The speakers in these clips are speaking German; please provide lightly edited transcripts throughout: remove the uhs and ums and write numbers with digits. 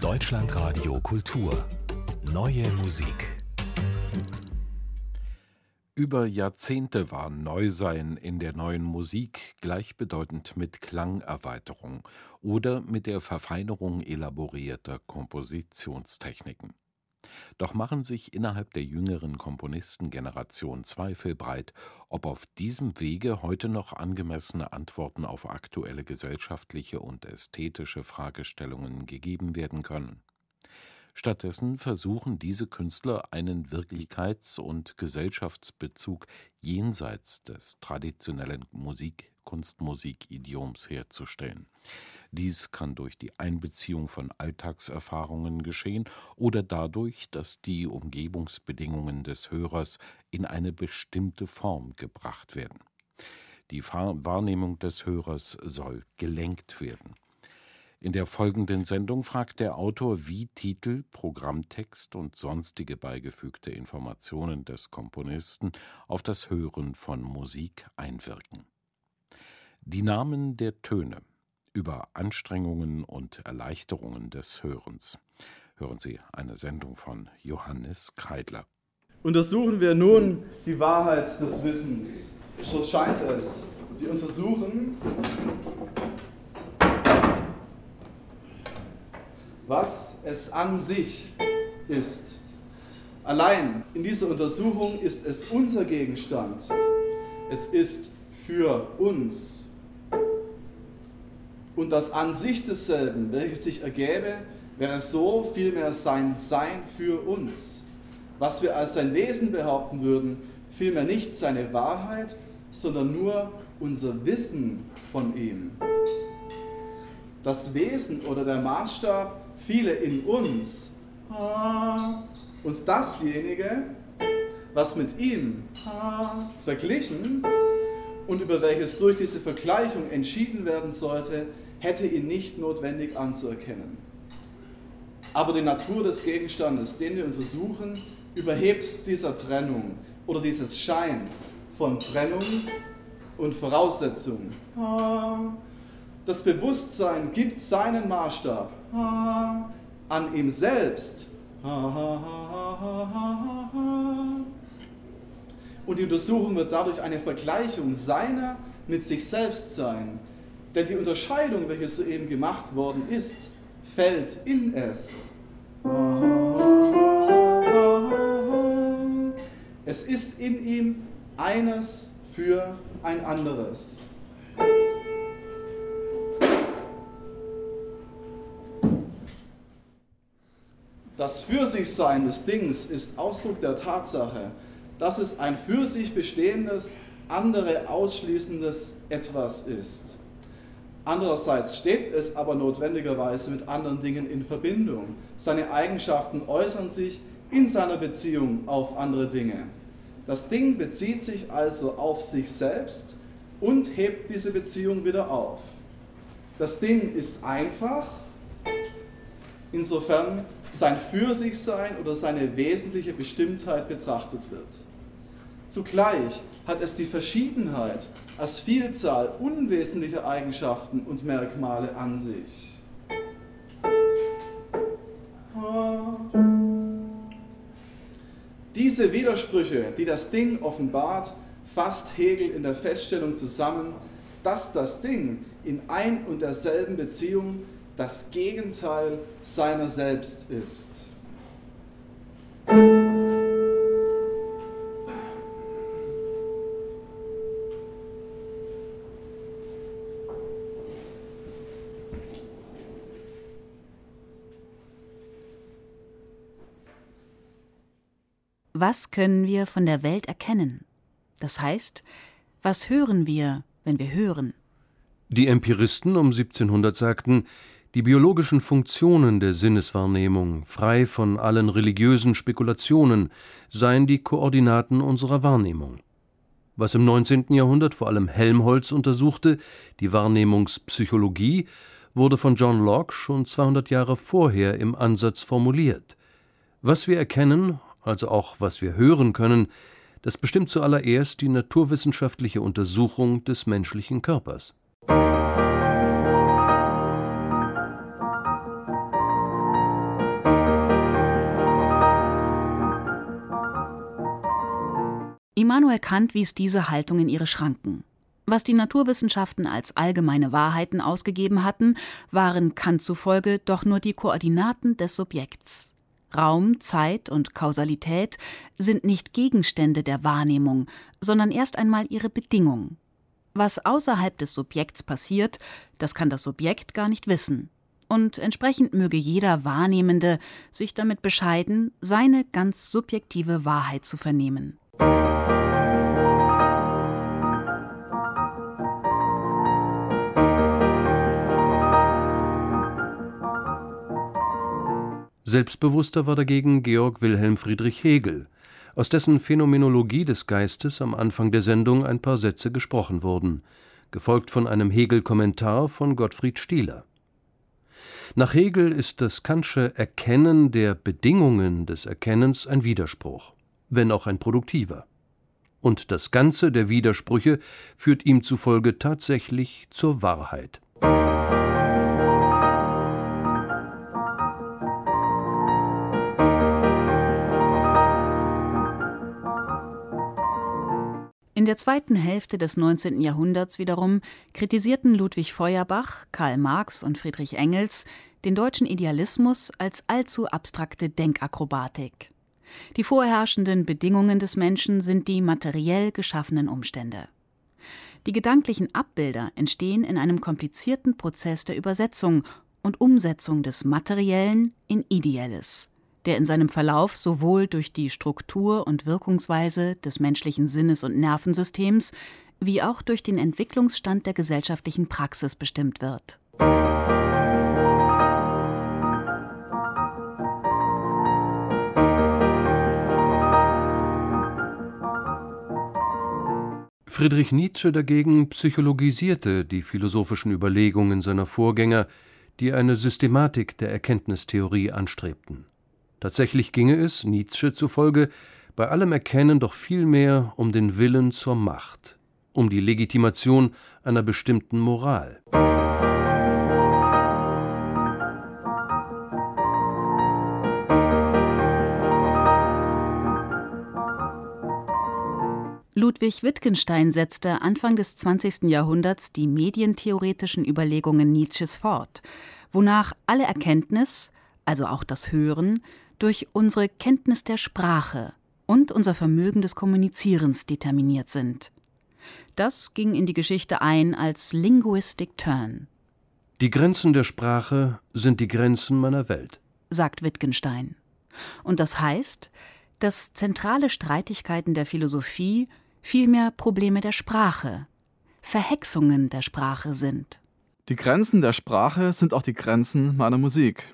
Deutschlandradio Kultur. Neue Musik. Über Jahrzehnte war Neusein in der neuen Musik gleichbedeutend mit Klangerweiterung oder mit der Verfeinerung elaborierter Kompositionstechniken. Doch machen sich innerhalb der jüngeren Komponistengeneration Zweifel breit, ob auf diesem Wege heute noch angemessene Antworten auf aktuelle gesellschaftliche und ästhetische Fragestellungen gegeben werden können. Stattdessen versuchen diese Künstler einen Wirklichkeits- und Gesellschaftsbezug jenseits des traditionellen Kunstmusik-Idioms herzustellen. Dies kann durch die Einbeziehung von Alltagserfahrungen geschehen oder dadurch, dass die Umgebungsbedingungen des Hörers in eine bestimmte Form gebracht werden. Die Wahrnehmung des Hörers soll gelenkt werden. In der folgenden Sendung fragt der Autor, wie Titel, Programmtext und sonstige beigefügte Informationen des Komponisten auf das Hören von Musik einwirken. Die Namen der Töne über Anstrengungen und Erleichterungen des Hörens. Hören Sie eine Sendung von Johannes Kreidler. Untersuchen wir nun die Wahrheit des Wissens. So scheint es. Wir untersuchen, was es an sich ist. Allein in dieser Untersuchung ist es unser Gegenstand. Es ist für uns. Und das an sich desselben, welches sich ergäbe, wäre so vielmehr sein Sein für uns. Was wir als sein Wesen behaupten würden, vielmehr nicht seine Wahrheit, sondern nur unser Wissen von ihm. Das Wesen oder der Maßstab fiele in uns und dasjenige, was mit ihm verglichen und über welches durch diese Vergleichung entschieden werden sollte, hätte ihn nicht notwendig anzuerkennen. Aber die Natur des Gegenstandes, den wir untersuchen, überhebt dieser Trennung oder dieses Scheins von Trennung und Voraussetzung. Das Bewusstsein gibt seinen Maßstab an ihm selbst. Und die Untersuchung wird dadurch eine Vergleichung seiner mit sich selbst sein. Denn die Unterscheidung, welche soeben gemacht worden ist, fällt in es. Es ist in ihm eines für ein anderes. Das Für-sich-Sein des Dings ist Ausdruck der Tatsache, dass es ein für sich bestehendes, andere ausschließendes Etwas ist. Andererseits steht es aber notwendigerweise mit anderen Dingen in Verbindung. Seine Eigenschaften äußern sich in seiner Beziehung auf andere Dinge. Das Ding bezieht sich also auf sich selbst und hebt diese Beziehung wieder auf. Das Ding ist einfach, insofern sein Für-sich-Sein oder seine wesentliche Bestimmtheit betrachtet wird. Zugleich hat es die Verschiedenheit als Vielzahl unwesentlicher Eigenschaften und Merkmale an sich. Diese Widersprüche, die das Ding offenbart, fasst Hegel in der Feststellung zusammen, dass das Ding in ein und derselben Beziehung das Gegenteil seiner selbst ist. Was können wir von der Welt erkennen? Das heißt, was hören wir, wenn wir hören? Die Empiristen um 1700 sagten, die biologischen Funktionen der Sinneswahrnehmung, frei von allen religiösen Spekulationen, seien die Koordinaten unserer Wahrnehmung. Was im 19. Jahrhundert vor allem Helmholtz untersuchte, die Wahrnehmungspsychologie, wurde von John Locke schon 200 Jahre vorher im Ansatz formuliert. Was wir erkennen, also auch was wir hören können, das bestimmt zuallererst die naturwissenschaftliche Untersuchung des menschlichen Körpers. Immanuel Kant wies diese Haltung in ihre Schranken. Was die Naturwissenschaften als allgemeine Wahrheiten ausgegeben hatten, waren Kant zufolge doch nur die Koordinaten des Subjekts. Raum, Zeit und Kausalität sind nicht Gegenstände der Wahrnehmung, sondern erst einmal ihre Bedingung. Was außerhalb des Subjekts passiert, das kann das Subjekt gar nicht wissen. Und entsprechend möge jeder Wahrnehmende sich damit bescheiden, seine ganz subjektive Wahrheit zu vernehmen. Selbstbewusster war dagegen Georg Wilhelm Friedrich Hegel, aus dessen Phänomenologie des Geistes am Anfang der Sendung ein paar Sätze gesprochen wurden, gefolgt von einem Hegel-Kommentar von Gottfried Stieler. Nach Hegel ist das Kantsche Erkennen der Bedingungen des Erkennens ein Widerspruch, wenn auch ein produktiver. Und das Ganze der Widersprüche führt ihm zufolge tatsächlich zur Wahrheit. In der zweiten Hälfte des 19. Jahrhunderts wiederum kritisierten Ludwig Feuerbach, Karl Marx und Friedrich Engels den deutschen Idealismus als allzu abstrakte Denkakrobatik. Die vorherrschenden Bedingungen des Menschen sind die materiell geschaffenen Umstände. Die gedanklichen Abbilder entstehen in einem komplizierten Prozess der Übersetzung und Umsetzung des Materiellen in Ideelles, der in seinem Verlauf sowohl durch die Struktur und Wirkungsweise des menschlichen Sinnes- und Nervensystems wie auch durch den Entwicklungsstand der gesellschaftlichen Praxis bestimmt wird. Friedrich Nietzsche dagegen psychologisierte die philosophischen Überlegungen seiner Vorgänger, die eine Systematik der Erkenntnistheorie anstrebten. Tatsächlich ginge es, Nietzsche zufolge, bei allem Erkennen doch vielmehr um den Willen zur Macht, um die Legitimation einer bestimmten Moral. Ludwig Wittgenstein setzte Anfang des 20. Jahrhunderts die medientheoretischen Überlegungen Nietzsches fort, wonach alle Erkenntnis, also auch das Hören, durch unsere Kenntnis der Sprache und unser Vermögen des Kommunizierens determiniert sind. Das ging in die Geschichte ein als Linguistic Turn. Die Grenzen der Sprache sind die Grenzen meiner Welt, sagt Wittgenstein. Und das heißt, dass zentrale Streitigkeiten der Philosophie vielmehr Probleme der Sprache, Verhexungen der Sprache sind. Die Grenzen der Sprache sind auch die Grenzen meiner Musik.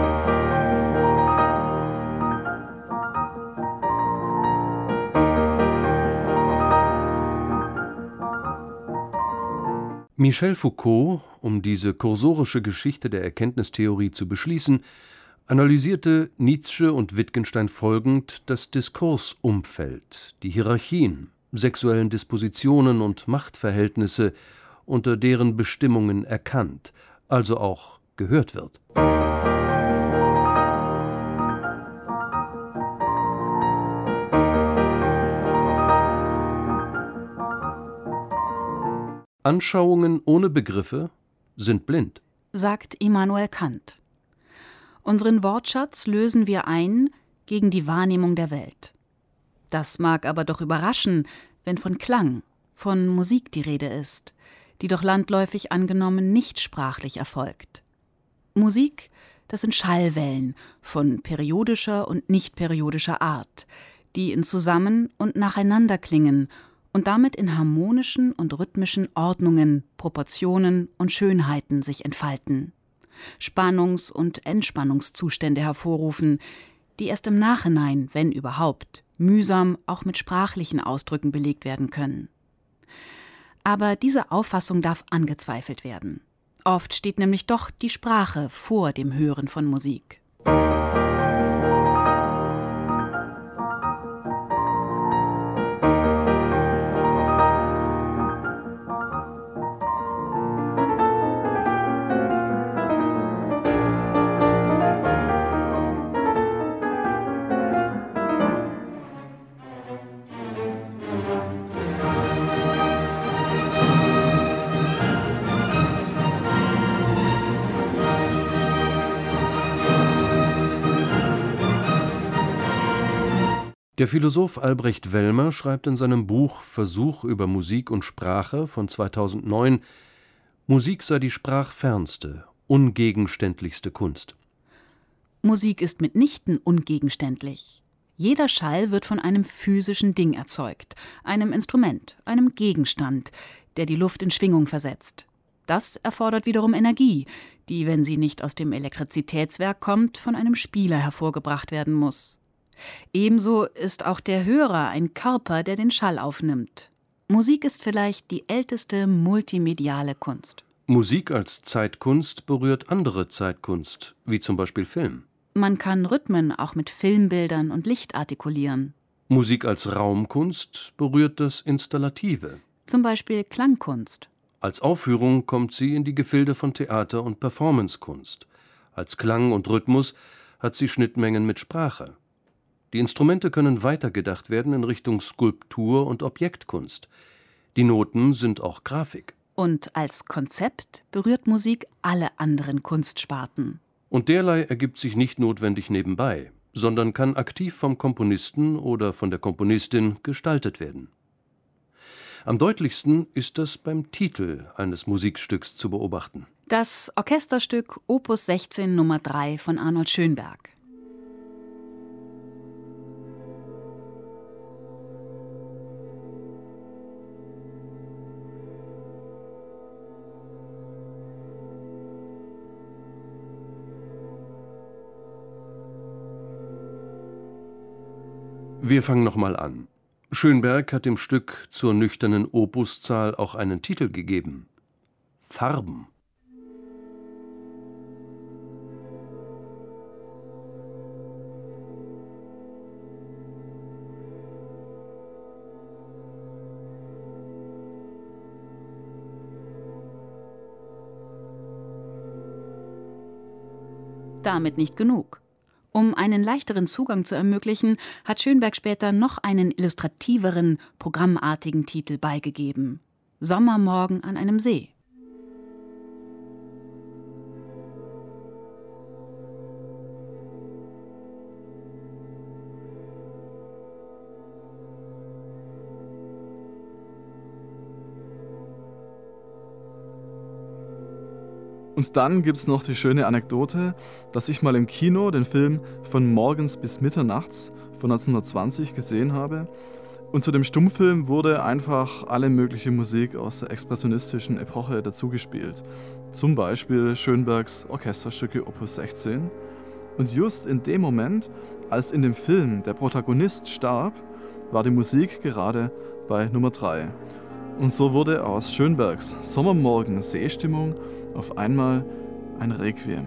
Michel Foucault, um diese kursorische Geschichte der Erkenntnistheorie zu beschließen, analysierte Nietzsche und Wittgenstein folgend das Diskursumfeld, die Hierarchien, sexuellen Dispositionen und Machtverhältnisse, unter deren Bestimmungen erkannt, also auch gehört wird. Anschauungen ohne Begriffe sind blind, sagt Immanuel Kant. Unseren Wortschatz lösen wir ein gegen die Wahrnehmung der Welt. Das mag aber doch überraschen, wenn von Klang, von Musik die Rede ist, die doch landläufig angenommen nicht sprachlich erfolgt. Musik, das sind Schallwellen von periodischer und nicht periodischer Art, die in Zusammen- und Nacheinander klingen und damit in harmonischen und rhythmischen Ordnungen, Proportionen und Schönheiten sich entfalten, Spannungs- und Entspannungszustände hervorrufen, die erst im Nachhinein, wenn überhaupt, mühsam auch mit sprachlichen Ausdrücken belegt werden können. Aber diese Auffassung darf angezweifelt werden. Oft steht nämlich doch die Sprache vor dem Hören von Musik. Der Philosoph Albrecht Wellmer schreibt in seinem Buch Versuch über Musik und Sprache von 2009, Musik sei die sprachfernste, ungegenständlichste Kunst. Musik ist mitnichten ungegenständlich. Jeder Schall wird von einem physischen Ding erzeugt, einem Instrument, einem Gegenstand, der die Luft in Schwingung versetzt. Das erfordert wiederum Energie, die, wenn sie nicht aus dem Elektrizitätswerk kommt, von einem Spieler hervorgebracht werden muss. Ebenso ist auch der Hörer ein Körper, der den Schall aufnimmt. Musik ist vielleicht die älteste multimediale Kunst. Musik als Zeitkunst berührt andere Zeitkunst, wie zum Beispiel Film. Man kann Rhythmen auch mit Filmbildern und Licht artikulieren. Musik als Raumkunst berührt das Installative. Zum Beispiel Klangkunst. Als Aufführung kommt sie in die Gefilde von Theater- und Performancekunst. Als Klang und Rhythmus hat sie Schnittmengen mit Sprache. Die Instrumente können weitergedacht werden in Richtung Skulptur und Objektkunst. Die Noten sind auch Grafik. Und als Konzept berührt Musik alle anderen Kunstsparten. Und derlei ergibt sich nicht notwendig nebenbei, sondern kann aktiv vom Komponisten oder von der Komponistin gestaltet werden. Am deutlichsten ist das beim Titel eines Musikstücks zu beobachten. Das Orchesterstück Opus 16 Nummer 3 von Arnold Schönberg. Wir fangen nochmal an. Schönberg hat dem Stück zur nüchternen Opuszahl auch einen Titel gegeben: Farben. Damit nicht genug. Um einen leichteren Zugang zu ermöglichen, hat Schönberg später noch einen illustrativeren, programmartigen Titel beigegeben: Sommermorgen an einem See. Und dann gibt es noch die schöne Anekdote, dass ich mal im Kino den Film Von morgens bis mitternachts von 1920 gesehen habe. Und zu dem Stummfilm wurde einfach alle mögliche Musik aus der expressionistischen Epoche dazugespielt. Zum Beispiel Schönbergs Orchesterstücke Opus 16. Und just in dem Moment, als in dem Film der Protagonist starb, war die Musik gerade bei Nummer 3. Und so wurde aus Schönbergs Sommermorgen Seestimmung auf einmal ein Requiem.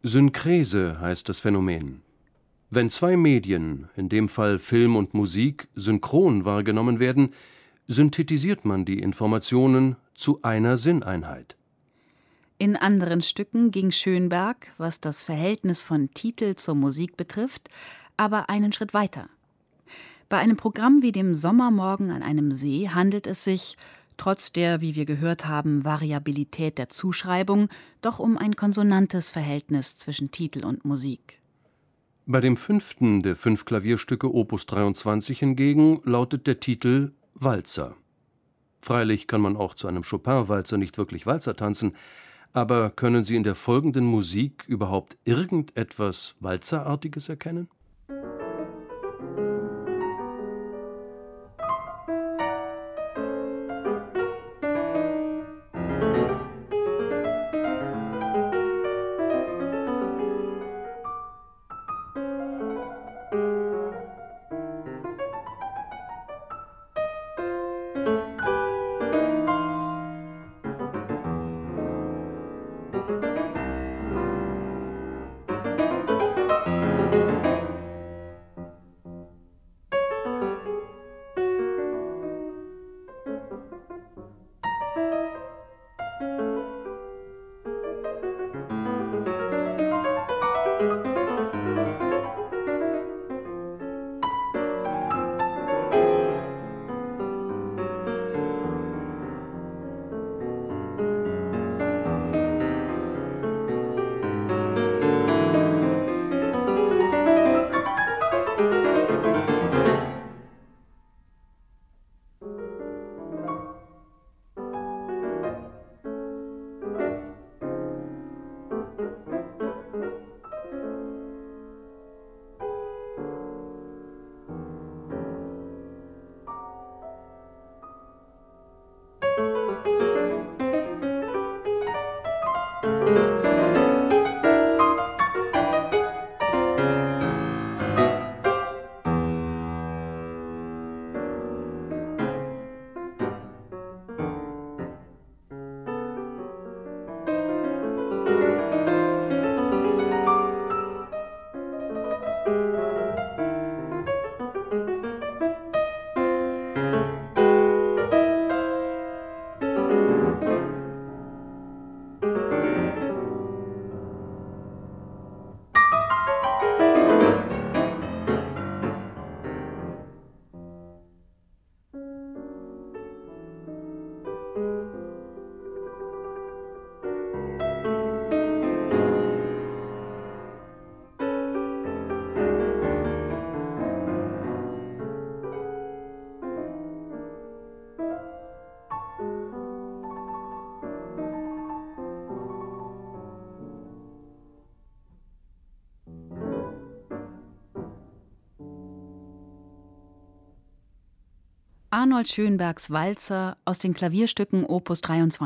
Synkrese heißt das Phänomen. Wenn zwei Medien, in dem Fall Film und Musik, synchron wahrgenommen werden, synthetisiert man die Informationen zu einer Sinneinheit. In anderen Stücken ging Schönberg, was das Verhältnis von Titel zur Musik betrifft, aber einen Schritt weiter. Bei einem Programm wie dem Sommermorgen an einem See handelt es sich, trotz der, wie wir gehört haben, Variabilität der Zuschreibung, doch um ein konsonantes Verhältnis zwischen Titel und Musik. Bei dem 5. der 5 Klavierstücke Opus 23 hingegen lautet der Titel Walzer. Freilich kann man auch zu einem Chopin-Walzer nicht wirklich Walzer tanzen, aber können Sie in der folgenden Musik überhaupt irgendetwas Walzerartiges erkennen? Arnold Schönbergs Walzer aus den Klavierstücken Opus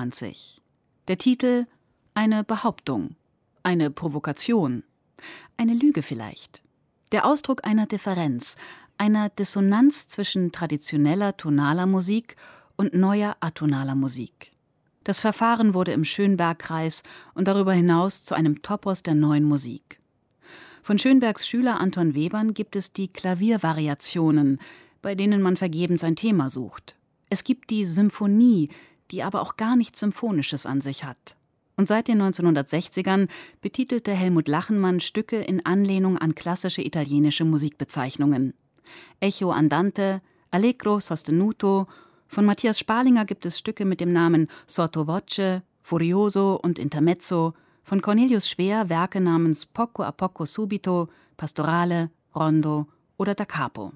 23. Der Titel: Eine Behauptung, eine Provokation, eine Lüge vielleicht. Der Ausdruck einer Differenz, einer Dissonanz zwischen traditioneller tonaler Musik und neuer atonaler Musik. Das Verfahren wurde im Schönberg-Kreis und darüber hinaus zu einem Topos der neuen Musik. Von Schönbergs Schüler Anton Webern gibt es die Klaviervariationen, bei denen man vergebens ein Thema sucht. Es gibt die Symphonie, die aber auch gar nichts Symphonisches an sich hat. Und seit den 1960ern betitelte Helmut Lachenmann Stücke in Anlehnung an klassische italienische Musikbezeichnungen. Echo andante, Allegro sostenuto. Von Matthias Sparlinger gibt es Stücke mit dem Namen Sottovoce, Furioso und Intermezzo. Von Cornelius Schwer Werke namens Poco a poco subito, Pastorale, Rondo oder Da capo.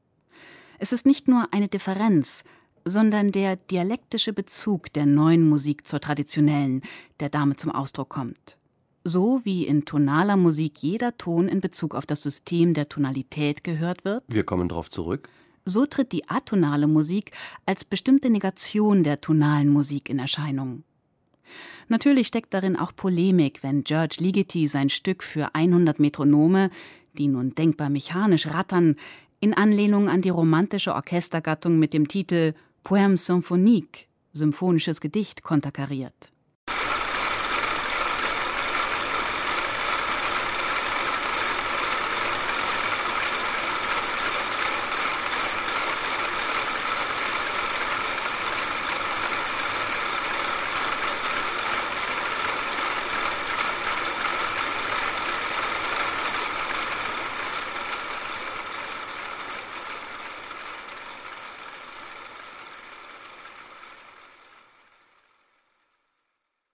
Es ist nicht nur eine Differenz, sondern der dialektische Bezug der neuen Musik zur traditionellen, der damit zum Ausdruck kommt. So wie in tonaler Musik jeder Ton in Bezug auf das System der Tonalität gehört wird. Wir kommen darauf zurück. So tritt die atonale Musik als bestimmte Negation der tonalen Musik in Erscheinung. Natürlich steckt darin auch Polemik, wenn George Ligeti sein Stück für 100 Metronome, die nun denkbar mechanisch rattern, in Anlehnung an die romantische Orchestergattung mit dem Titel Poème symphonique, symphonisches Gedicht, konterkariert.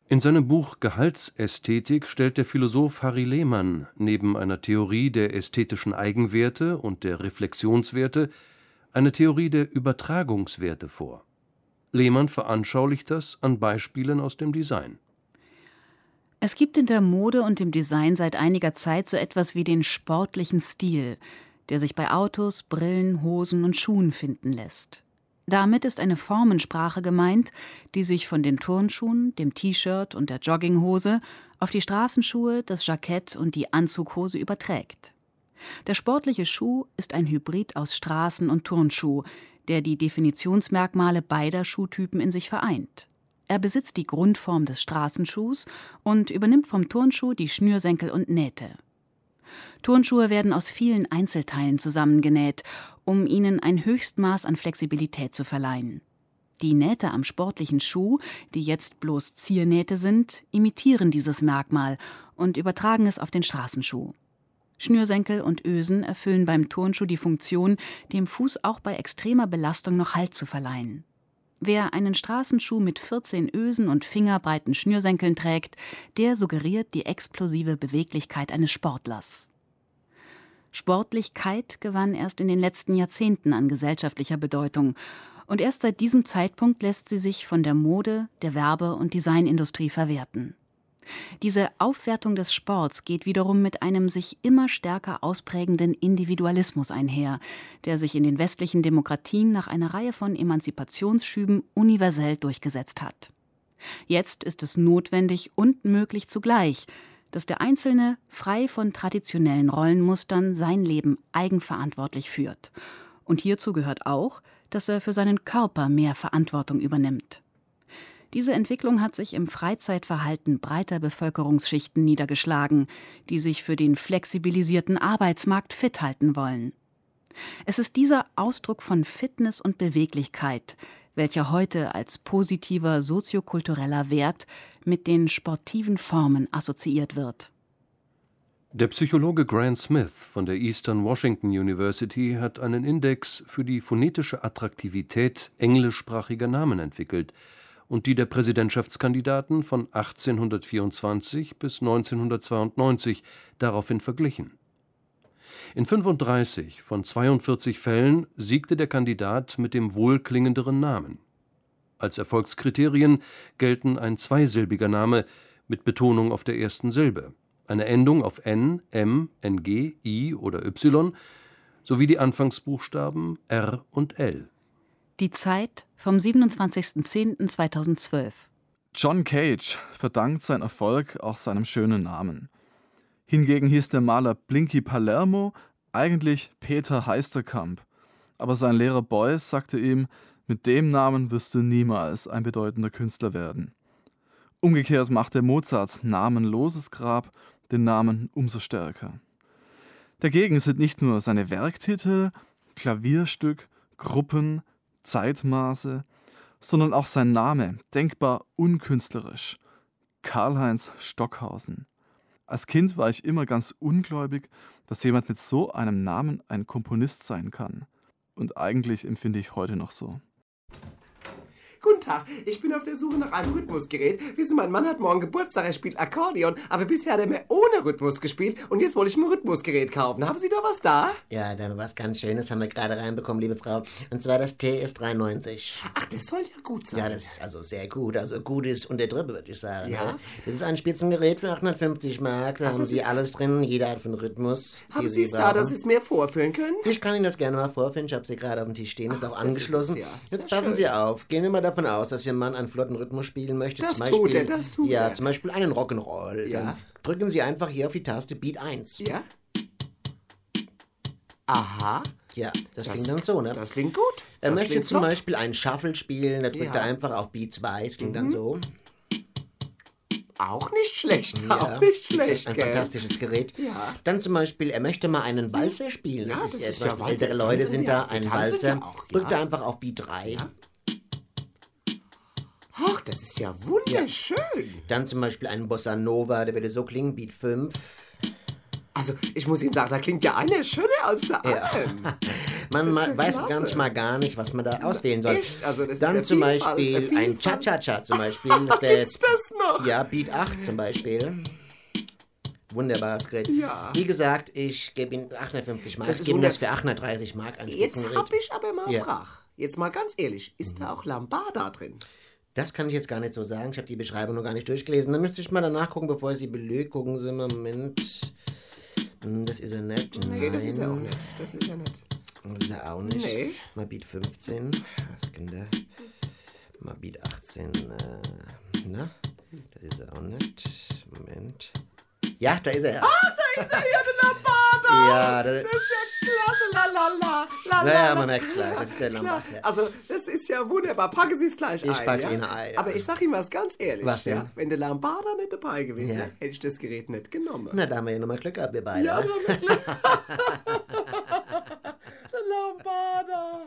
In seinem Buch Gehaltsästhetik stellt der Philosoph Harry Lehmann neben einer Theorie der ästhetischen Eigenwerte und der Reflexionswerte eine Theorie der Übertragungswerte vor. Lehmann veranschaulicht das an Beispielen aus dem Design. Es gibt in der Mode und im Design seit einiger Zeit so etwas wie den sportlichen Stil, der sich bei Autos, Brillen, Hosen und Schuhen finden lässt. Damit ist eine Formensprache gemeint, die sich von den Turnschuhen, dem T-Shirt und der Jogginghose auf die Straßenschuhe, das Jackett und die Anzughose überträgt. Der sportliche Schuh ist ein Hybrid aus Straßen- und Turnschuh, der die Definitionsmerkmale beider Schuhtypen in sich vereint. Er besitzt die Grundform des Straßenschuhs und übernimmt vom Turnschuh die Schnürsenkel und Nähte. Turnschuhe werden aus vielen Einzelteilen zusammengenäht, um ihnen ein Höchstmaß an Flexibilität zu verleihen. Die Nähte am sportlichen Schuh, die jetzt bloß Ziernähte sind, imitieren dieses Merkmal und übertragen es auf den Straßenschuh. Schnürsenkel und Ösen erfüllen beim Turnschuh die Funktion, dem Fuß auch bei extremer Belastung noch Halt zu verleihen. Wer einen Straßenschuh mit 14 Ösen und fingerbreiten Schnürsenkeln trägt, der suggeriert die explosive Beweglichkeit eines Sportlers. Sportlichkeit gewann erst in den letzten Jahrzehnten an gesellschaftlicher Bedeutung und erst seit diesem Zeitpunkt lässt sie sich von der Mode-, der Werbe- und Designindustrie verwerten. Diese Aufwertung des Sports geht wiederum mit einem sich immer stärker ausprägenden Individualismus einher, der sich in den westlichen Demokratien nach einer Reihe von Emanzipationsschüben universell durchgesetzt hat. Jetzt ist es notwendig und möglich zugleich, dass der Einzelne frei von traditionellen Rollenmustern sein Leben eigenverantwortlich führt. Und hierzu gehört auch, dass er für seinen Körper mehr Verantwortung übernimmt. Diese Entwicklung hat sich im Freizeitverhalten breiter Bevölkerungsschichten niedergeschlagen, die sich für den flexibilisierten Arbeitsmarkt fit halten wollen. Es ist dieser Ausdruck von Fitness und Beweglichkeit, welcher heute als positiver soziokultureller Wert mit den sportiven Formen assoziiert wird. Der Psychologe Grant Smith von der Eastern Washington University hat einen Index für die phonetische Attraktivität englischsprachiger Namen entwickelt und die der Präsidentschaftskandidaten von 1824 bis 1992 daraufhin verglichen. In 35 von 42 Fällen siegte der Kandidat mit dem wohlklingenderen Namen. Als Erfolgskriterien gelten ein zweisilbiger Name mit Betonung auf der ersten Silbe, eine Endung auf N, M, NG, I oder Y sowie die Anfangsbuchstaben R und L. Die Zeit vom 27.10.2012. John Cage verdankt seinen Erfolg auch seinem schönen Namen. Hingegen hieß der Maler Blinky Palermo eigentlich Peter Heisterkamp. Aber sein Lehrer Beuys sagte ihm, mit dem Namen wirst du niemals ein bedeutender Künstler werden. Umgekehrt machte Mozarts namenloses Grab den Namen umso stärker. Dagegen sind nicht nur seine Werktitel, Klavierstück, Gruppen, Zeitmaße, sondern auch sein Name denkbar unkünstlerisch. Karl-Heinz Stockhausen. Als Kind war ich immer ganz ungläubig, dass jemand mit so einem Namen ein Komponist sein kann. Und eigentlich empfinde ich heute noch so. Guten Tag, ich bin auf der Suche nach einem Rhythmusgerät. Wissen, mein Mann hat morgen Geburtstag, er spielt Akkordeon, aber bisher hat er mir ohne Rhythmus gespielt und jetzt wollte ich ein Rhythmusgerät kaufen. Haben Sie da was da? Ja, da haben wir was ganz Schönes, haben wir gerade reinbekommen, liebe Frau. Und zwar das TS93. Ach, das soll ja gut sein. Ja, das ist also sehr gut. Also gut ist untertrieben, würde ich sagen. Ja? Das ist ein Spitzengerät für 850 Mark. Da haben Sie ist alles drin, jede Art von Rhythmus. Haben Sie es da, dass Sie es mir vorführen können? Ich kann Ihnen das gerne mal vorführen. Ich habe sie gerade auf dem Tisch stehen, ist auch angeschlossen. Ist Jetzt passen Sie auf. Gehen wir mal davon aus, dass Ihr Mann einen flotten Rhythmus spielen möchte. Das zum Beispiel, tut er, das tut er. Ja, zum Beispiel einen Rock'n'Roll. Ja. Dann drücken Sie einfach hier auf die Taste Beat 1. Ja? Aha. Ja, das klingt dann so, ne? Das klingt gut. Er Das möchte klingt zum flott. Beispiel einen Shuffle spielen, da drückt Ja. er einfach auf Beat 2, das klingt dann so. Auch nicht schlecht, Ja, auch nicht das ist schlecht, ein gell? fantastisches Gerät. Ja. Dann zum Beispiel, er möchte mal einen Walzer spielen. Ja, Das das ist ist zum ja Beispiel Walzer. ältere Leute Tanzen sind wir da, auch. ein Wir tanzen Walzer. ja auch, ja. Drückt er einfach auf Beat 3. Ja. Ach, das ist ja wunderschön. Dann zum Beispiel einen Bossa Nova, der würde so klingen, Beat 5. Also, ich muss Ihnen sagen, da klingt ja einer schöner als der andere. Man Das ist ja weiß klasse. manchmal gar nicht, was man da auswählen soll. Echt? Also, das ist Dann ja zum Vielfalt, Beispiel ein Vielfalt. Cha-Cha-Cha zum Beispiel. Das wäre Gibt's das noch? Ja, Beat 8 zum Beispiel. Wunderbares Gerät. Ja. Wie gesagt, ich gebe Ihnen 850 Mark. Das Ich ist gebe Ihnen das wunder- für 830 Mark an Jetzt Spitzengerät. hab ich aber mal Ja. Frage. Jetzt mal ganz ehrlich, ist da auch Lambada drin? Das kann ich jetzt gar nicht so sagen. Ich habe die Beschreibung noch gar nicht durchgelesen. Dann müsste ich mal danach gucken, bevor ich sie belüge. Gucken Sie mal, Moment. Das ist er nicht. Nee, das ist ja auch nicht. Das ist ja nicht. Das ist er auch nicht. Nee. Mal Beat 15. Was Kinder? Mal Beat 18. Na? Das ist er auch nicht. Moment. Ja, da ist er. Ach, da ist er ja, der Lambada! Ja, Das ist ja klasse, la. Naja, man merkt's gleich. Das ist der Klar, Lambada. Ja. also das ist ja wunderbar. Packen Sie es gleich ein. Ich pack's ja? Ihnen ein, ja. Aber ich sag Ihnen was ganz ehrlich. Was denn? Ja? Wenn der Lambada nicht dabei gewesen Ja. wäre, hätte ich das Gerät nicht genommen. Na, da haben wir ja nochmal Glück gehabt, wir beide. Ja, wa? da haben wir Glück. Der Lambada.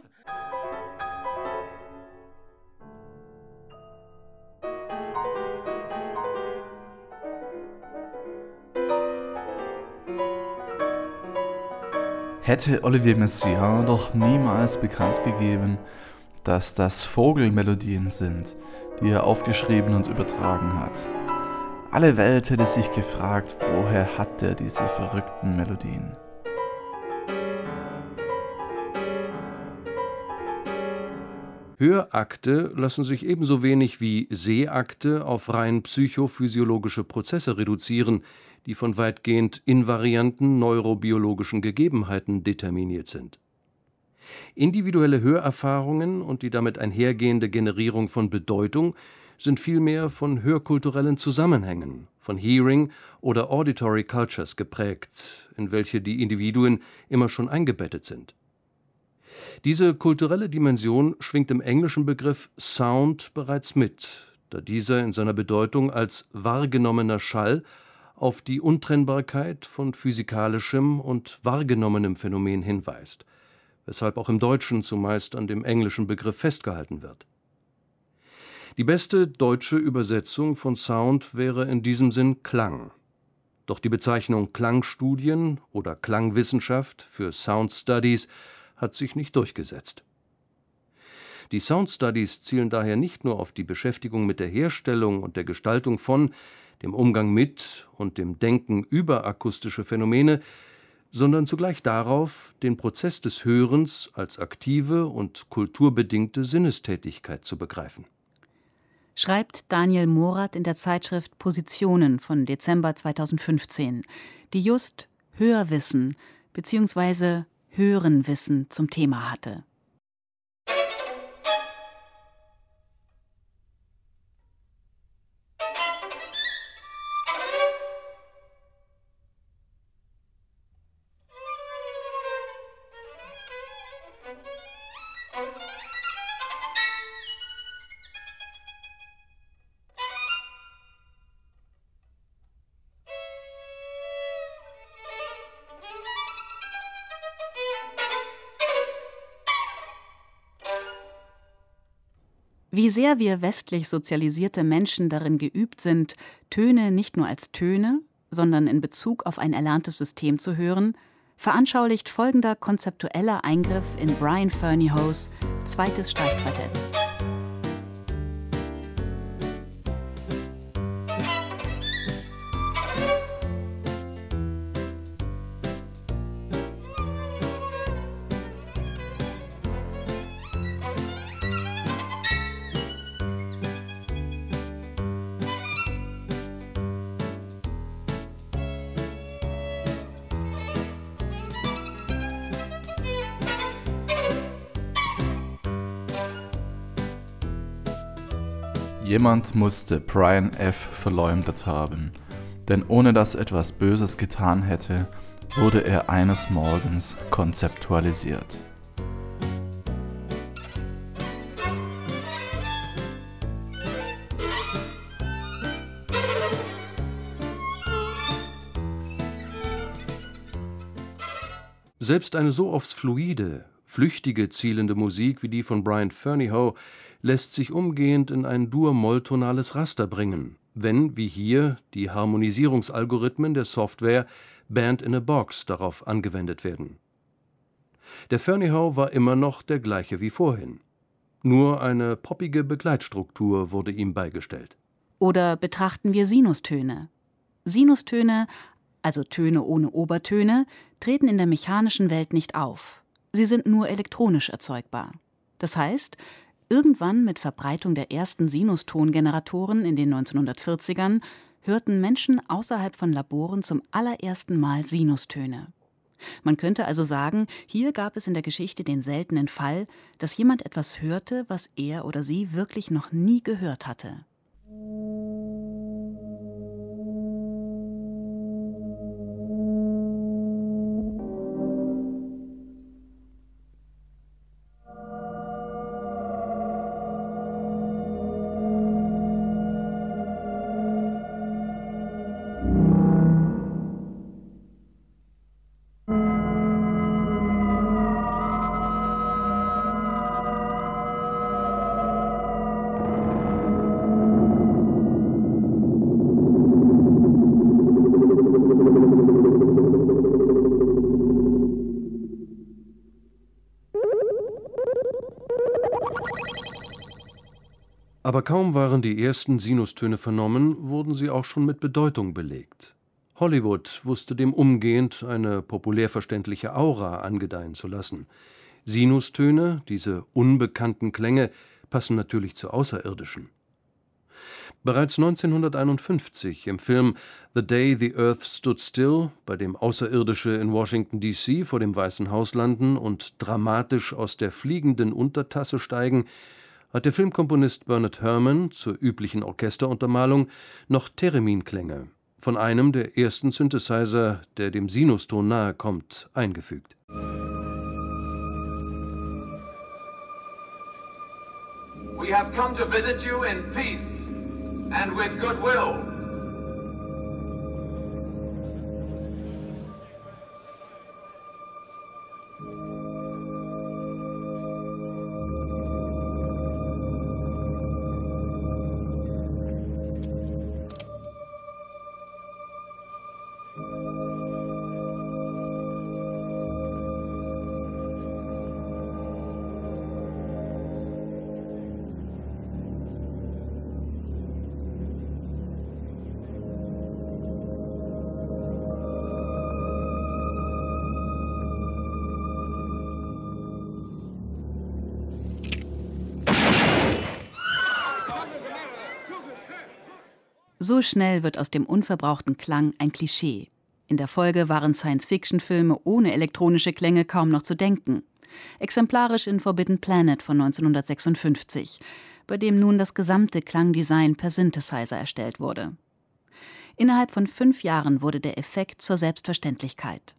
Hätte Olivier Messiaen doch niemals bekannt gegeben, dass das Vogelmelodien sind, die er aufgeschrieben und übertragen hat. Alle Welt hätte sich gefragt, woher hat er diese verrückten Melodien? Hörakte lassen sich ebenso wenig wie Sehakte auf rein psychophysiologische Prozesse reduzieren, die von weitgehend invarianten neurobiologischen Gegebenheiten determiniert sind. Individuelle Hörerfahrungen und die damit einhergehende Generierung von Bedeutung sind vielmehr von hörkulturellen Zusammenhängen, von Hearing- oder Auditory Cultures geprägt, in welche die Individuen immer schon eingebettet sind. Diese kulturelle Dimension schwingt im englischen Begriff Sound bereits mit, da dieser in seiner Bedeutung als wahrgenommener Schall auf die Untrennbarkeit von physikalischem und wahrgenommenem Phänomen hinweist, weshalb auch im Deutschen zumeist an dem englischen Begriff festgehalten wird. Die beste deutsche Übersetzung von Sound wäre in diesem Sinn Klang. Doch die Bezeichnung Klangstudien oder Klangwissenschaft für Sound Studies hat sich nicht durchgesetzt. Die Sound Studies zielen daher nicht nur auf die Beschäftigung mit der Herstellung und der Gestaltung von, dem Umgang mit und dem Denken über akustische Phänomene, sondern zugleich darauf, den Prozess des Hörens als aktive und kulturbedingte Sinnestätigkeit zu begreifen. Schreibt Daniel Morath in der Zeitschrift Positionen von Dezember 2015, die just Hörwissen bzw. Hörenwissen zum Thema hatte. Wie sehr wir westlich sozialisierte Menschen darin geübt sind, Töne nicht nur als Töne, sondern in Bezug auf ein erlerntes System zu hören, veranschaulicht folgender konzeptueller Eingriff in Brian Ferneyhoughs zweites Streichquartett. Jemand musste Brian F. verleumdet haben, denn ohne dass etwas Böses getan hätte, wurde er eines Morgens konzeptualisiert. Selbst eine so aufs Fluide, flüchtige zielende Musik wie die von Brian Ferneyhough lässt sich umgehend in ein dur-molltonales Raster bringen, wenn, wie hier, die Harmonisierungsalgorithmen der Software Band in a Box darauf angewendet werden. Der Ferniehau war immer noch der gleiche wie vorhin. Nur eine poppige Begleitstruktur wurde ihm beigestellt. Oder betrachten wir Sinustöne. Sinustöne, also Töne ohne Obertöne, treten in der mechanischen Welt nicht auf. Sie sind nur elektronisch erzeugbar. Das heißt, irgendwann mit Verbreitung der ersten Sinustongeneratoren in den 1940ern hörten Menschen außerhalb von Laboren zum allerersten Mal Sinustöne. Man könnte also sagen, hier gab es in der Geschichte den seltenen Fall, dass jemand etwas hörte, was er oder sie wirklich noch nie gehört hatte. Aber kaum waren die ersten Sinustöne vernommen, wurden sie auch schon mit Bedeutung belegt. Hollywood wusste dem umgehend eine populär verständliche Aura angedeihen zu lassen. Sinustöne, diese unbekannten Klänge, passen natürlich zu Außerirdischen. Bereits 1951 im Film The Day the Earth Stood Still, bei dem Außerirdische in Washington D.C. vor dem Weißen Haus landen und dramatisch aus der fliegenden Untertasse steigen, hat der Filmkomponist Bernard Herrmann zur üblichen Orchesteruntermalung noch Thereminklänge von einem der ersten Synthesizer, der dem Sinuston nahe kommt, eingefügt. We have come to visit you in peace and with goodwill. So schnell wird aus dem unverbrauchten Klang ein Klischee. In der Folge waren Science-Fiction-Filme ohne elektronische Klänge kaum noch zu denken. Exemplarisch in Forbidden Planet von 1956, bei dem nun das gesamte Klangdesign per Synthesizer erstellt wurde. Innerhalb von 5 Jahren wurde der Effekt zur Selbstverständlichkeit.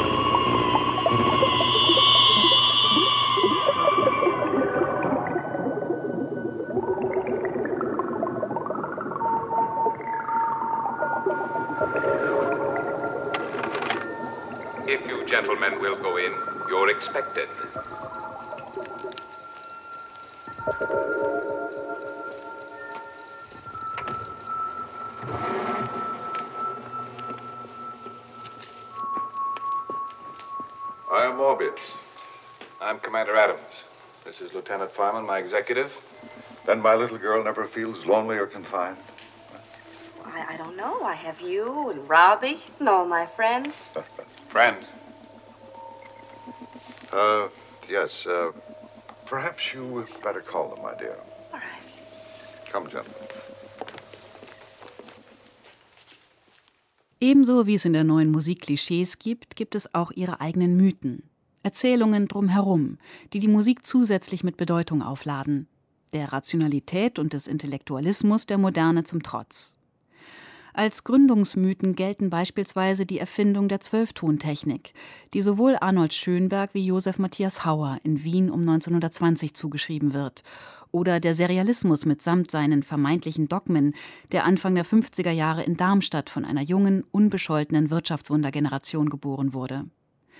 If you gentlemen will go in, you're expected. I am Orbit. I'm Commander Adams. This is Lieutenant Fireman, my executive. Then my little girl never feels lonely or confined? I don't know. I have you and Robbie and all my friends. Friends. Yes. Perhaps you better call them, my dear. All right. Come, gentlemen. Ebenso wie es in der neuen Musik Klischees gibt, gibt es auch ihre eigenen Mythen. Erzählungen drumherum, die die Musik zusätzlich mit Bedeutung aufladen. Der Rationalität und des Intellektualismus der Moderne zum Trotz. Als Gründungsmythen gelten beispielsweise die Erfindung der Zwölftontechnik, die sowohl Arnold Schönberg wie Josef Matthias Hauer in Wien um 1920 zugeschrieben wird, oder der Serialismus mitsamt seinen vermeintlichen Dogmen, der Anfang der 50er Jahre in Darmstadt von einer jungen, unbescholtenen Wirtschaftswundergeneration geboren wurde.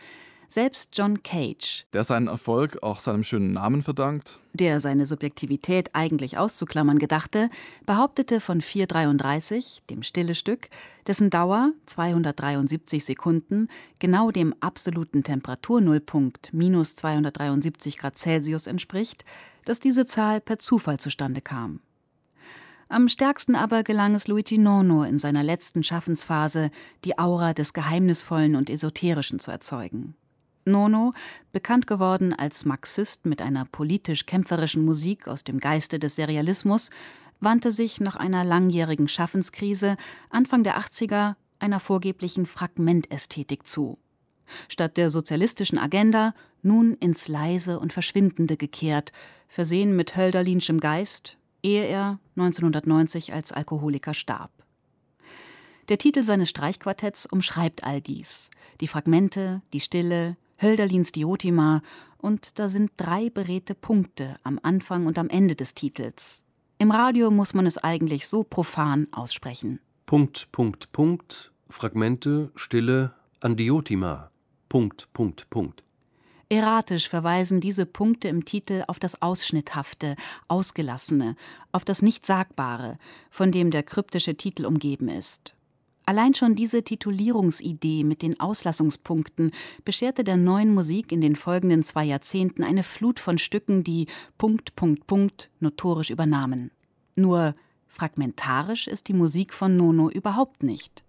Selbst John Cage, der seinen Erfolg auch seinem schönen Namen verdankt, der seine Subjektivität eigentlich auszuklammern gedachte, behauptete von 4:33, dem Stille-Stück, dessen Dauer 273 Sekunden genau dem absoluten Temperaturnullpunkt -273 Grad Celsius entspricht, dass diese Zahl per Zufall zustande kam. Am stärksten aber gelang es Luigi Nono in seiner letzten Schaffensphase, die Aura des Geheimnisvollen und Esoterischen zu erzeugen. Nono, bekannt geworden als Marxist mit einer politisch-kämpferischen Musik aus dem Geiste des Serialismus, wandte sich nach einer langjährigen Schaffenskrise Anfang der 80er einer vorgeblichen Fragmentästhetik zu. Statt der sozialistischen Agenda nun ins Leise und Verschwindende gekehrt, versehen mit Hölderlinschem Geist, ehe er 1990 als Alkoholiker starb. Der Titel seines Streichquartetts umschreibt all dies: die Fragmente, die Stille, Hölderlins Diotima, und da sind 3 beredte Punkte am Anfang und am Ende des Titels. Im Radio muss man es eigentlich so profan aussprechen. Punkt, Punkt, Punkt, Fragmente, Stille, Andiotima, Punkt, Punkt, Punkt. Erratisch verweisen diese Punkte im Titel auf das Ausschnitthafte, Ausgelassene, auf das Nichtsagbare, von dem der kryptische Titel umgeben ist. Allein schon diese Titulierungsidee mit den Auslassungspunkten bescherte der neuen Musik in den folgenden 2 Jahrzehnten eine Flut von Stücken, die Punkt, Punkt, Punkt notorisch übernahmen. Nur fragmentarisch ist die Musik von Nono überhaupt nicht.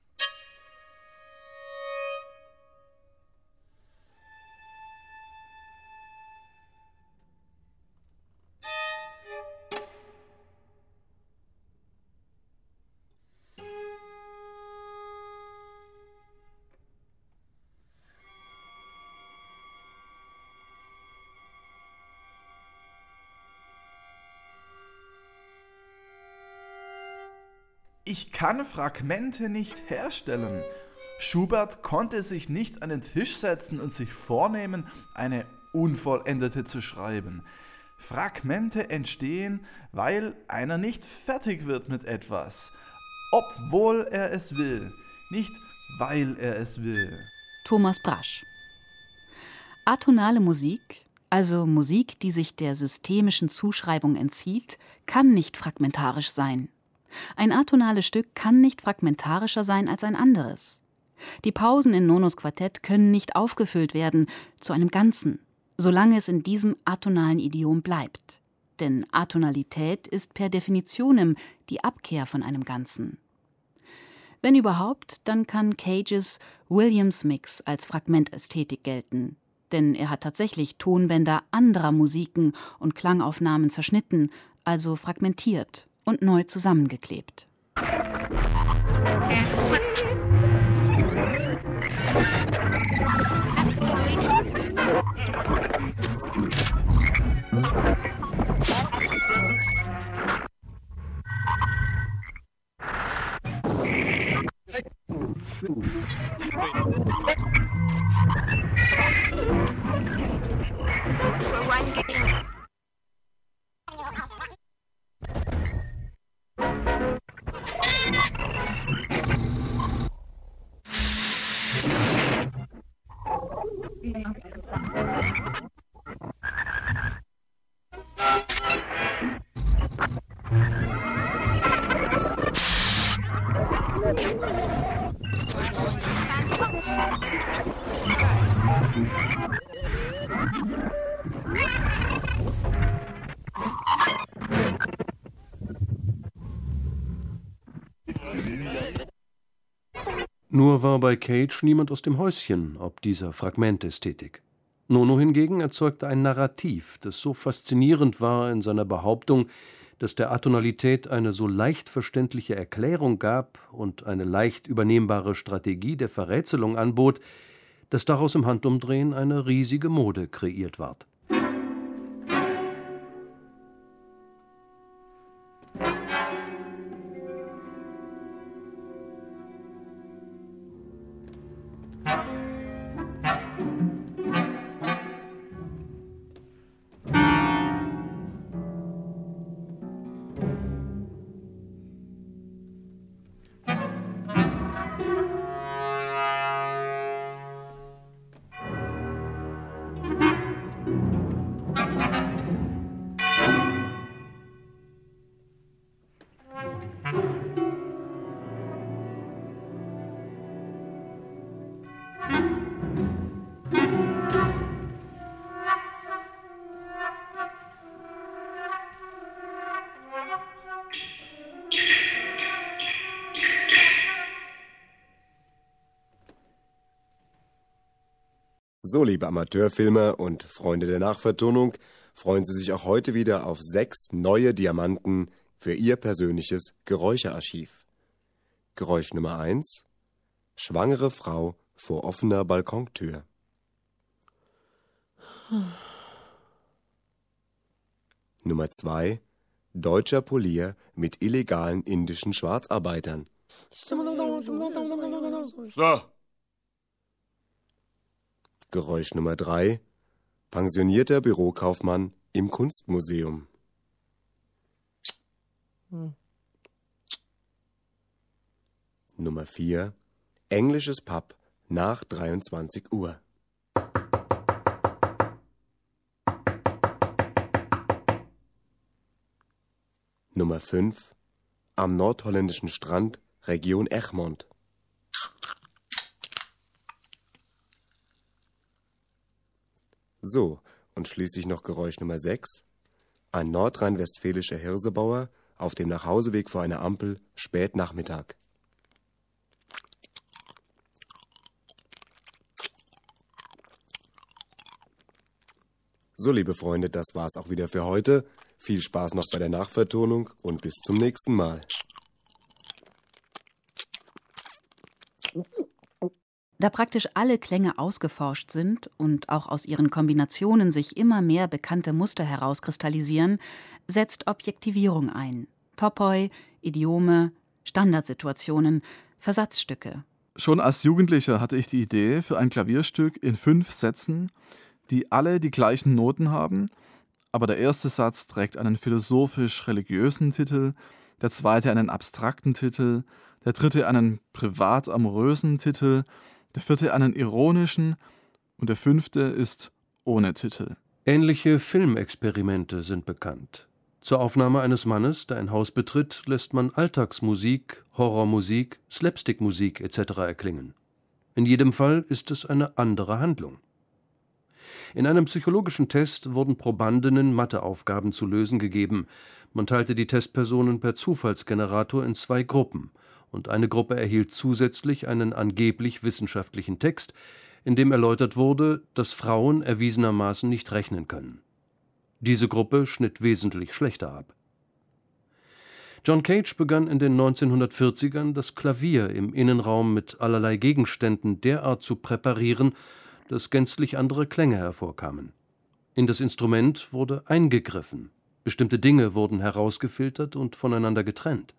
Ich kann Fragmente nicht herstellen. Schubert konnte sich nicht an den Tisch setzen und sich vornehmen, eine Unvollendete zu schreiben. Fragmente entstehen, weil einer nicht fertig wird mit etwas, obwohl er es will, nicht weil er es will. Thomas Brasch. Atonale Musik, also Musik, die sich der systemischen Zuschreibung entzieht, kann nicht fragmentarisch sein. Ein atonales Stück kann nicht fragmentarischer sein als ein anderes. Die Pausen in Nonos Quartett können nicht aufgefüllt werden zu einem Ganzen, solange es in diesem atonalen Idiom bleibt. Denn Atonalität ist per Definitionem die Abkehr von einem Ganzen. Wenn überhaupt, dann kann Cages Williams-Mix als Fragmentästhetik gelten. Denn er hat tatsächlich Tonbänder anderer Musiken und Klangaufnahmen zerschnitten, also fragmentiert und neu zusammengeklebt. Nur war bei Cage niemand aus dem Häuschen ob dieser Fragmentästhetik. Nono hingegen erzeugte ein Narrativ, das so faszinierend war in seiner Behauptung, dass der Atonalität eine so leicht verständliche Erklärung gab und eine leicht übernehmbare Strategie der Verrätselung anbot, dass daraus im Handumdrehen eine riesige Mode kreiert ward. So, liebe Amateurfilmer und Freunde der Nachvertonung, freuen Sie sich auch heute wieder auf 6 neue Diamanten für Ihr persönliches Geräuschearchiv. Geräusch Nummer 1: Schwangere Frau vor offener Balkontür. Nummer 2: Deutscher Polier mit illegalen indischen Schwarzarbeitern. So. Geräusch Nummer 3: Pensionierter Bürokaufmann im Kunstmuseum. Nummer 4: Englisches Pub nach 23 Uhr. Nummer 5: Am nordholländischen Strand, Region Egmond. So, und schließlich noch Geräusch Nummer 6. Ein nordrhein-westfälischer Hirsebauer auf dem Nachhauseweg vor einer Ampel, spät Nachmittag. So, liebe Freunde, das war's auch wieder für heute. Viel Spaß noch bei der Nachvertonung und bis zum nächsten Mal. Da praktisch alle Klänge ausgeforscht sind und auch aus ihren Kombinationen sich immer mehr bekannte Muster herauskristallisieren, setzt Objektivierung ein. Topoi, Idiome, Standardsituationen, Versatzstücke. Schon als Jugendlicher hatte ich die Idee für ein Klavierstück in 5 Sätzen, die alle die gleichen Noten haben, aber der erste Satz trägt einen philosophisch-religiösen Titel, der zweite einen abstrakten Titel, der dritte einen privat-amorösen Titel, der vierte einen ironischen und der 5. ist ohne Titel. Ähnliche Filmexperimente sind bekannt. Zur Aufnahme eines Mannes, der ein Haus betritt, lässt man Alltagsmusik, Horrormusik, Slapstickmusik etc. erklingen. In jedem Fall ist es eine andere Handlung. In einem psychologischen Test wurden Probandinnen Matheaufgaben zu lösen gegeben. Man teilte die Testpersonen per Zufallsgenerator in 2 Gruppen. Und eine Gruppe erhielt zusätzlich einen angeblich wissenschaftlichen Text, in dem erläutert wurde, dass Frauen erwiesenermaßen nicht rechnen können. Diese Gruppe schnitt wesentlich schlechter ab. John Cage begann in den 1940ern, das Klavier im Innenraum mit allerlei Gegenständen derart zu präparieren, dass gänzlich andere Klänge hervorkamen. In das Instrument wurde eingegriffen, bestimmte Dinge wurden herausgefiltert und voneinander getrennt.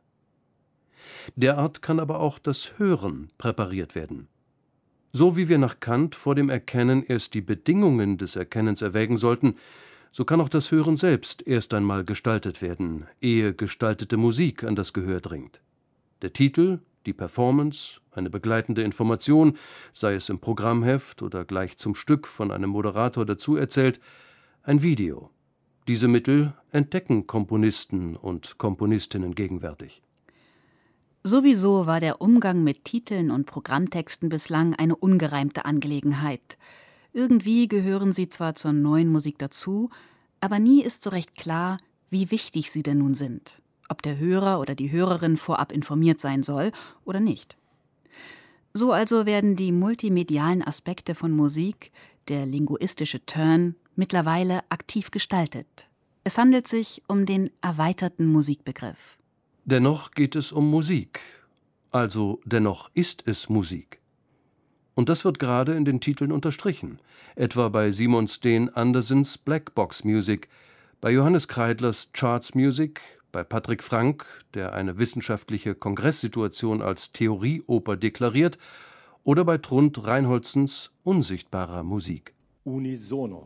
Derart kann aber auch das Hören präpariert werden. So wie wir nach Kant vor dem Erkennen erst die Bedingungen des Erkennens erwägen sollten, so kann auch das Hören selbst erst einmal gestaltet werden, ehe gestaltete Musik an das Gehör dringt. Der Titel, die Performance, eine begleitende Information, sei es im Programmheft oder gleich zum Stück von einem Moderator dazu erzählt, ein Video. Diese Mittel entdecken Komponisten und Komponistinnen gegenwärtig. Sowieso war der Umgang mit Titeln und Programmtexten bislang eine ungereimte Angelegenheit. Irgendwie gehören sie zwar zur neuen Musik dazu, aber nie ist so recht klar, wie wichtig sie denn nun sind. Ob der Hörer oder die Hörerin vorab informiert sein soll oder nicht. So also werden die multimedialen Aspekte von Musik, der linguistische Turn, mittlerweile aktiv gestaltet. Es handelt sich um den erweiterten Musikbegriff. Dennoch geht es um Musik, also dennoch ist es Musik. Und das wird gerade in den Titeln unterstrichen, etwa bei Simon Steen Andersens Black Box Music, bei Johannes Kreidlers Charts Music, bei Patrick Frank, der eine wissenschaftliche Kongresssituation als Theorieoper deklariert, oder bei Trund Reinholdsens unsichtbarer Musik. Unisono.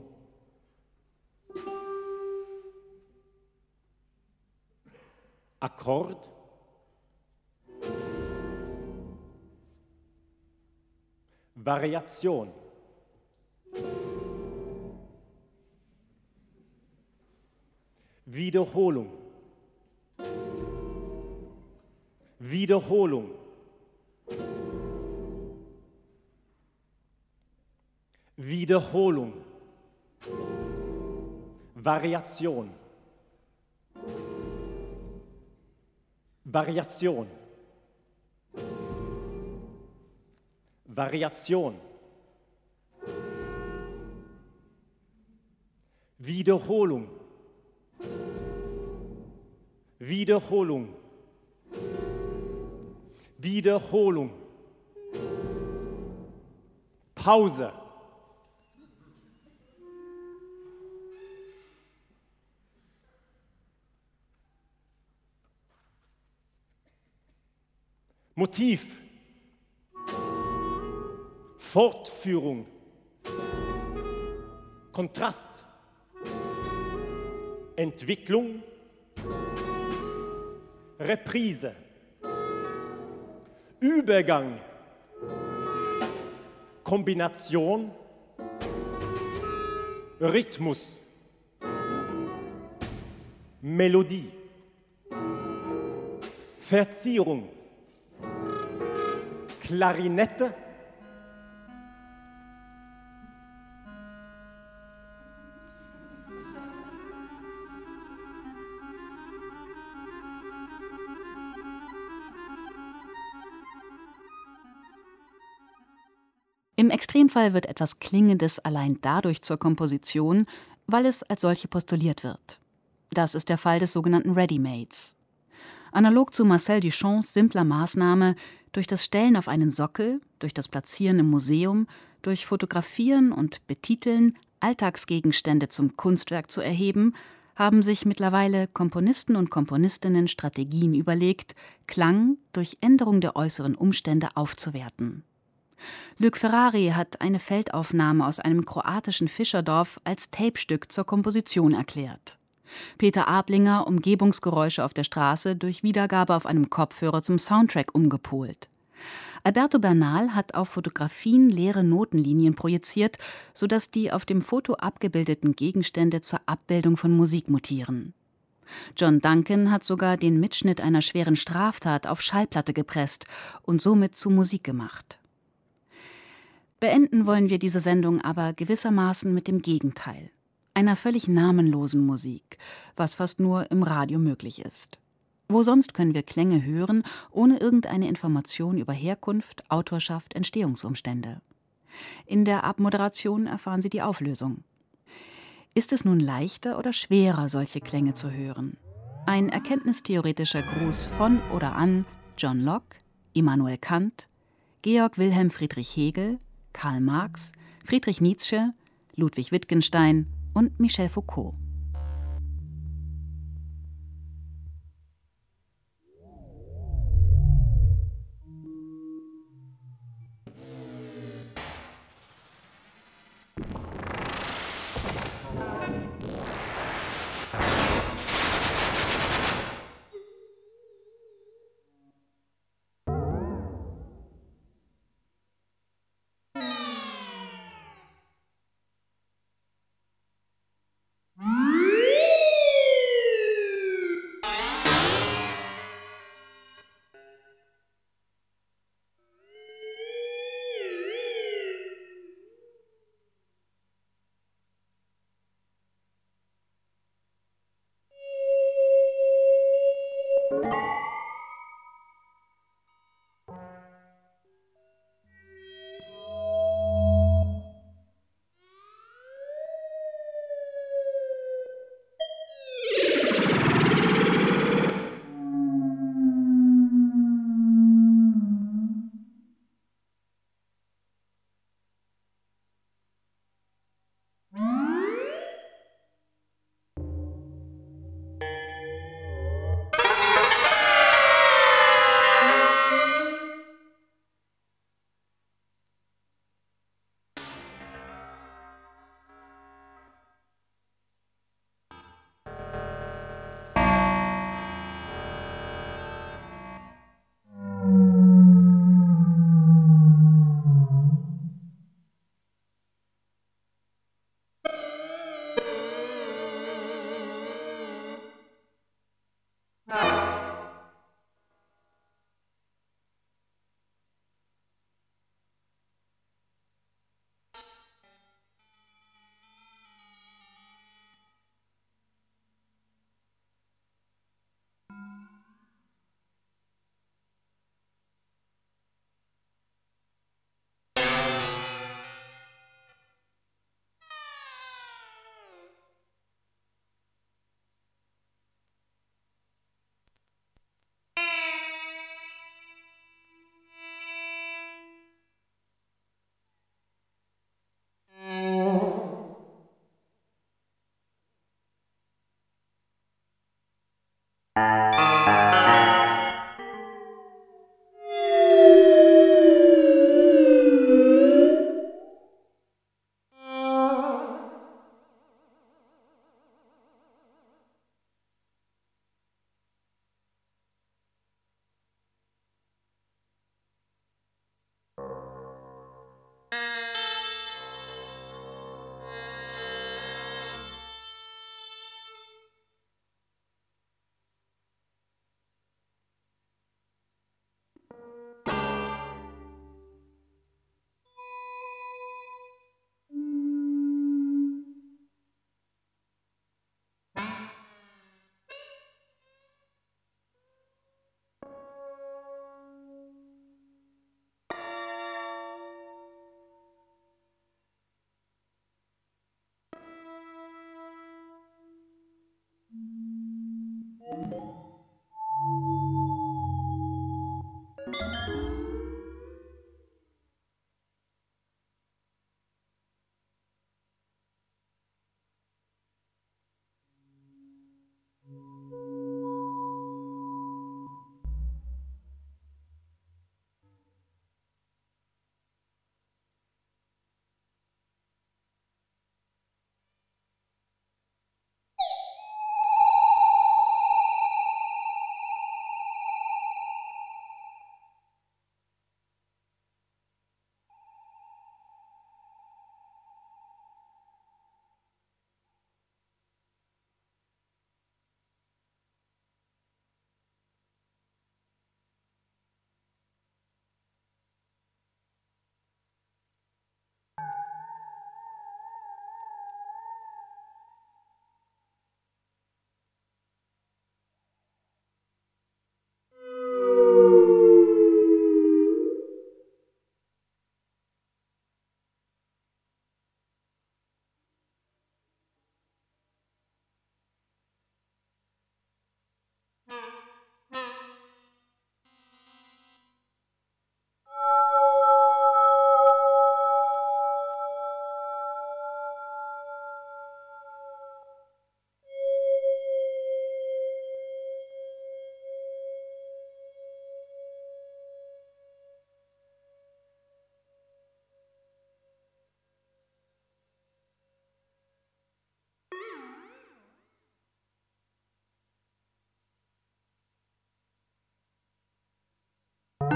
Akkord. Variation. Wiederholung. Wiederholung. Wiederholung. Variation. Variation. Variation. Wiederholung. Wiederholung. Wiederholung. Pause. Motiv. Fortführung. Kontrast. Entwicklung. Reprise. Übergang. Kombination. Rhythmus. Melodie. Verzierung. Klarinette. Im Extremfall wird etwas Klingendes allein dadurch zur Komposition, weil es als solche postuliert wird. Das ist der Fall des sogenannten Ready-Mades. Analog zu Marcel Duchamps simpler Maßnahme, durch das Stellen auf einen Sockel, durch das Platzieren im Museum, durch Fotografieren und Betiteln Alltagsgegenstände zum Kunstwerk zu erheben, haben sich mittlerweile Komponisten und Komponistinnen Strategien überlegt, Klang durch Änderung der äußeren Umstände aufzuwerten. Luc Ferrari hat eine Feldaufnahme aus einem kroatischen Fischerdorf als Tapestück zur Komposition erklärt. Peter Ablinger Umgebungsgeräusche auf der Straße durch Wiedergabe auf einem Kopfhörer zum Soundtrack umgepolt. Alberto Bernal hat auf Fotografien leere Notenlinien projiziert, sodass die auf dem Foto abgebildeten Gegenstände zur Abbildung von Musik mutieren. John Duncan hat sogar den Mitschnitt einer schweren Straftat auf Schallplatte gepresst und somit zu Musik gemacht. Beenden wollen wir diese Sendung aber gewissermaßen mit dem Gegenteil, einer völlig namenlosen Musik, was fast nur im Radio möglich ist. Wo sonst können wir Klänge hören, ohne irgendeine Information über Herkunft, Autorschaft, Entstehungsumstände? In der Abmoderation erfahren Sie die Auflösung. Ist es nun leichter oder schwerer, solche Klänge zu hören? Ein erkenntnistheoretischer Gruß von oder an John Locke, Immanuel Kant, Georg Wilhelm Friedrich Hegel, Karl Marx, Friedrich Nietzsche, Ludwig Wittgenstein und Michel Foucault.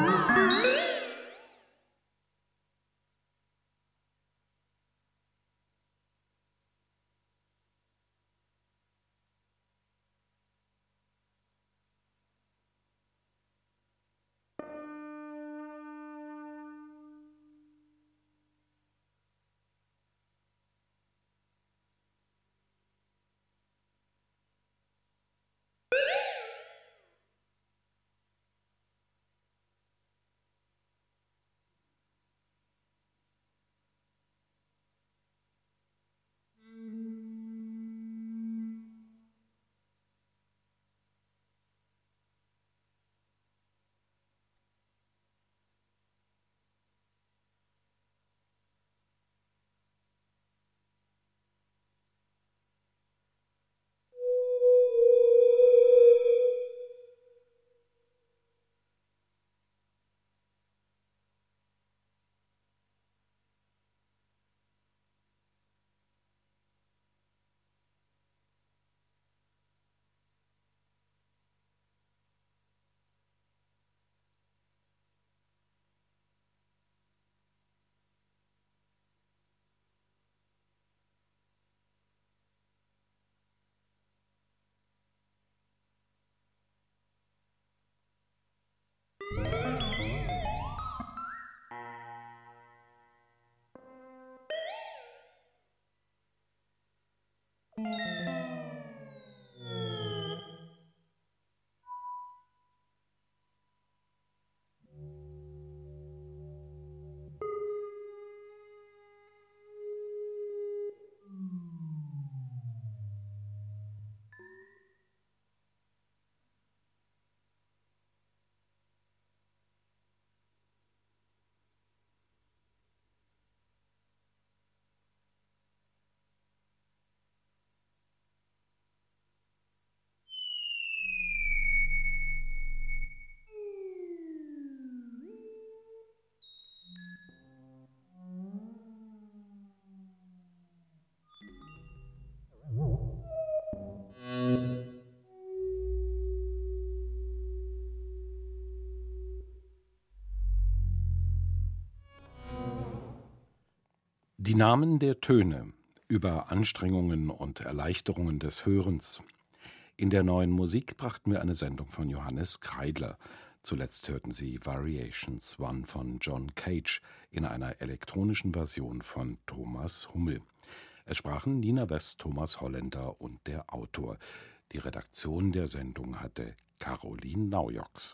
Die Namen der Töne über Anstrengungen und Erleichterungen des Hörens. In der neuen Musik brachten wir eine Sendung von Johannes Kreidler. Zuletzt hörten Sie Variations One von John Cage in einer elektronischen Version von Thomas Hummel. Es sprachen Nina West, Thomas Holländer und der Autor. Die Redaktion der Sendung hatte Caroline Naujoks.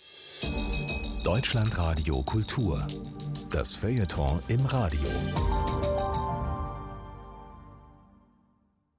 Deutschlandradio Kultur. Das Feuilleton im Radio.